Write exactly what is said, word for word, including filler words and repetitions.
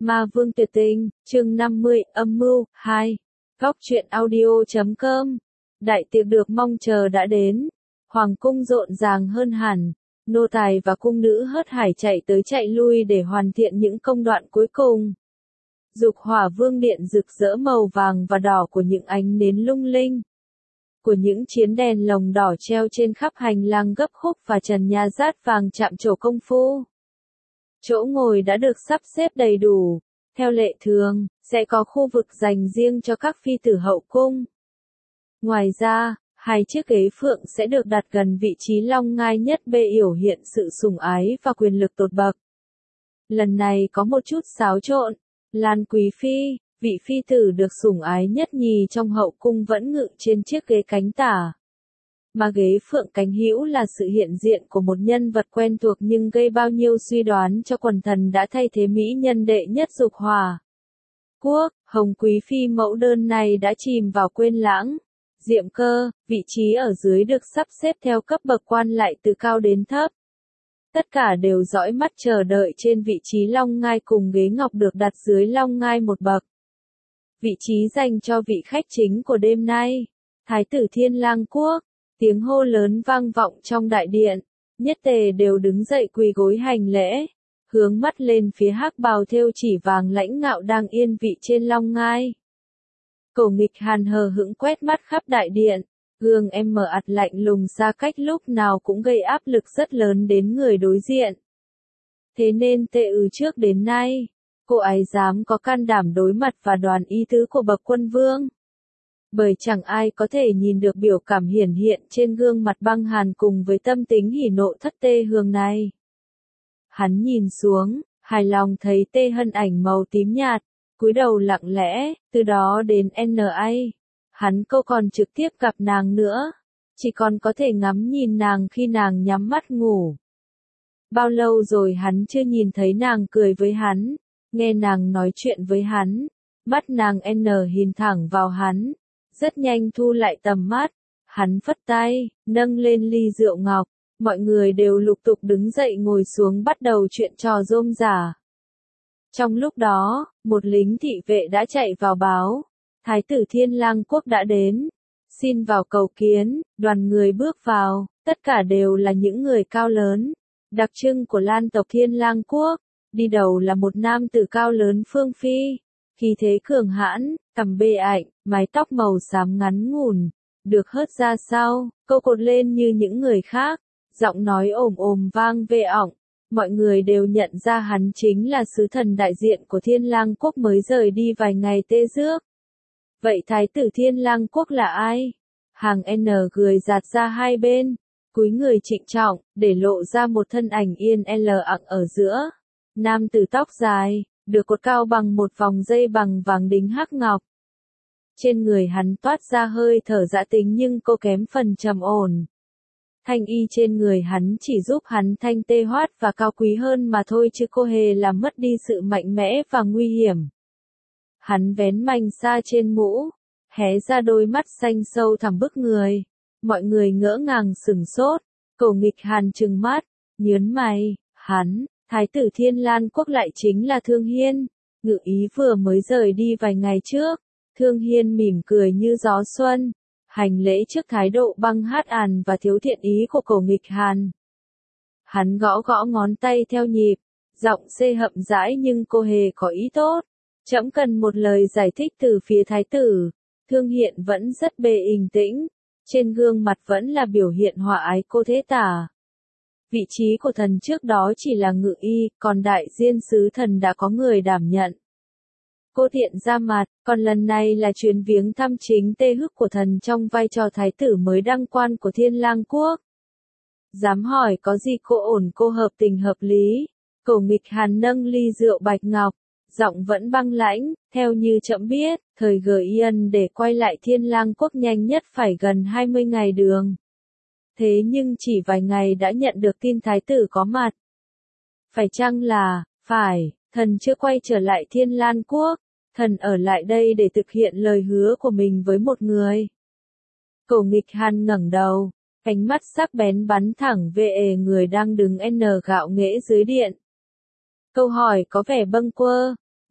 Ma Vương Tuyệt Tình, chương năm mươi, âm mưu, hai. Góc truyện audio chấm com. Đại tiệc được mong chờ đã đến. Hoàng cung rộn ràng hơn hẳn. Nô tài và cung nữ hớt hải chạy tới chạy lui để hoàn thiện những công đoạn cuối cùng. Dục hỏa vương điện rực rỡ màu vàng và đỏ của những ánh nến lung linh. Của những chiến đèn lồng đỏ treo trên khắp hành lang gấp khúc và trần nhà rát vàng chạm trổ công phu. Chỗ ngồi đã được sắp xếp đầy đủ. Theo lệ thường, sẽ có khu vực dành riêng cho các phi tử hậu cung. Ngoài ra, hai chiếc ghế phượng sẽ được đặt gần vị trí long ngai nhất bề biểu hiện sự sủng ái và quyền lực tột bậc. Lần này có một chút xáo trộn. Lan Quý Phi, vị phi tử được sủng ái nhất nhì trong hậu cung vẫn ngự trên chiếc ghế cánh tả. Mà ghế phượng cánh hữu là sự hiện diện của một nhân vật quen thuộc nhưng gây bao nhiêu suy đoán cho quần thần đã thay thế mỹ nhân đệ nhất Dục hỏa quốc. Hồng Quý Phi mẫu đơn này đã chìm vào quên lãng. Diệm Cơ, vị trí ở dưới được sắp xếp theo cấp bậc quan lại từ cao đến thấp. Tất cả đều dõi mắt chờ đợi trên vị trí long ngai cùng ghế ngọc được đặt dưới long ngai một bậc. Vị trí dành cho vị khách chính của đêm nay, Thái tử Thiên Lang Quốc. Tiếng hô lớn vang vọng trong đại điện, nhất tề đều đứng dậy quỳ gối hành lễ, hướng mắt lên phía hắc bào thêu chỉ vàng lãnh ngạo đang yên vị trên long ngai. Cổ Nghịch Hàn hờ hững quét mắt khắp đại điện, gương em mờ ạt lạnh lùng xa cách lúc nào cũng gây áp lực rất lớn đến người đối diện. Thế nên tệ ứ trước đến nay, cô ấy dám có can đảm đối mặt và đoàn ý tứ của bậc quân vương. Bởi chẳng ai có thể nhìn được biểu cảm hiển hiện trên gương mặt băng hàn cùng với tâm tính hỉ nộ thất tê hương này. Hắn nhìn xuống, hài lòng thấy tê hân ảnh màu tím nhạt, cúi đầu lặng lẽ, từ đó đến en a. Hắn câu còn trực tiếp gặp nàng nữa, chỉ còn có thể ngắm nhìn nàng khi nàng nhắm mắt ngủ. Bao lâu rồi hắn chưa nhìn thấy nàng cười với hắn, nghe nàng nói chuyện với hắn, mắt nàng N nhìn thẳng vào hắn. Rất nhanh thu lại tầm mắt, hắn phất tay, nâng lên ly rượu ngọc, mọi người đều lục tục đứng dậy ngồi xuống bắt đầu chuyện trò rôm rả. Trong lúc đó, một lính thị vệ đã chạy vào báo, Thái tử Thiên Lang Quốc đã đến, xin vào cầu kiến. Đoàn người bước vào, tất cả đều là những người cao lớn, đặc trưng của Lan tộc Thiên Lang Quốc, đi đầu là một nam tử cao lớn Phương Phi. Khí thế cường hãn, cằm bê ảnh, mái tóc màu xám ngắn ngủn, được hớt ra sau, câu cột lên như những người khác, giọng nói ồm ồm vang về ỏng. Mọi người đều nhận ra hắn chính là sứ thần đại diện của Thiên Lang Quốc mới rời đi vài ngày tê rước. Vậy Thái tử Thiên Lang Quốc là ai? Hàng N cười giạt ra hai bên, cúi người trịnh trọng, để lộ ra một thân ảnh yên L ặng ở giữa. Nam tử tóc dài, được cột cao bằng một vòng dây bằng vàng đính hắc ngọc. Trên người hắn toát ra hơi thở dã tính nhưng cô kém phần trầm ổn. Thanh y trên người hắn chỉ giúp hắn thanh tê hoát và cao quý hơn mà thôi chứ cô hề làm mất đi sự mạnh mẽ và nguy hiểm. Hắn vén mành xa trên mũ, hé ra đôi mắt xanh sâu thẳm bức người. Mọi người ngỡ ngàng sửng sốt, Cổ Nghịch Hàn trừng mắt, nhớn mày, hắn. Thái tử Thiên Lang Quốc lại chính là Thương Hiên, ngự ý vừa mới rời đi vài ngày trước. Thương Hiên mỉm cười như gió xuân, hành lễ trước thái độ băng hát àn và thiếu thiện ý của Cổ Nghịch Hàn. Hắn gõ gõ ngón tay theo nhịp, giọng xê hậm rãi nhưng cô hề có ý tốt. Trẫm cần một lời giải thích từ phía thái tử. Thương Hiên vẫn rất bề bình tĩnh, trên gương mặt vẫn là biểu hiện hòa ái cô thế tả. Vị trí của thần trước đó chỉ là ngự y, còn đại diên sứ thần đã có người đảm nhận. Cô thiện ra mặt, còn lần này là chuyến viếng thăm chính tê hức của thần trong vai trò thái tử mới đăng quan của Thiên Lang Quốc. Dám hỏi có gì cô ổn cô hợp tình hợp lý. Cổ Nghịch Hàn nâng ly rượu bạch ngọc, giọng vẫn băng lãnh, theo như trẫm biết, thời G Yên để quay lại Thiên Lang Quốc nhanh nhất phải gần hai mươi ngày đường. Thế nhưng chỉ vài ngày đã nhận được tin thái tử có mặt. Phải chăng là, phải, thần chưa quay trở lại Thiên Lang Quốc, thần ở lại đây để thực hiện lời hứa của mình với một người. Cổ Nghịch Hàn ngẩng đầu, ánh mắt sắc bén bắn thẳng về người đang đứng N gạo nghễ dưới điện. Câu hỏi có vẻ bâng quơ,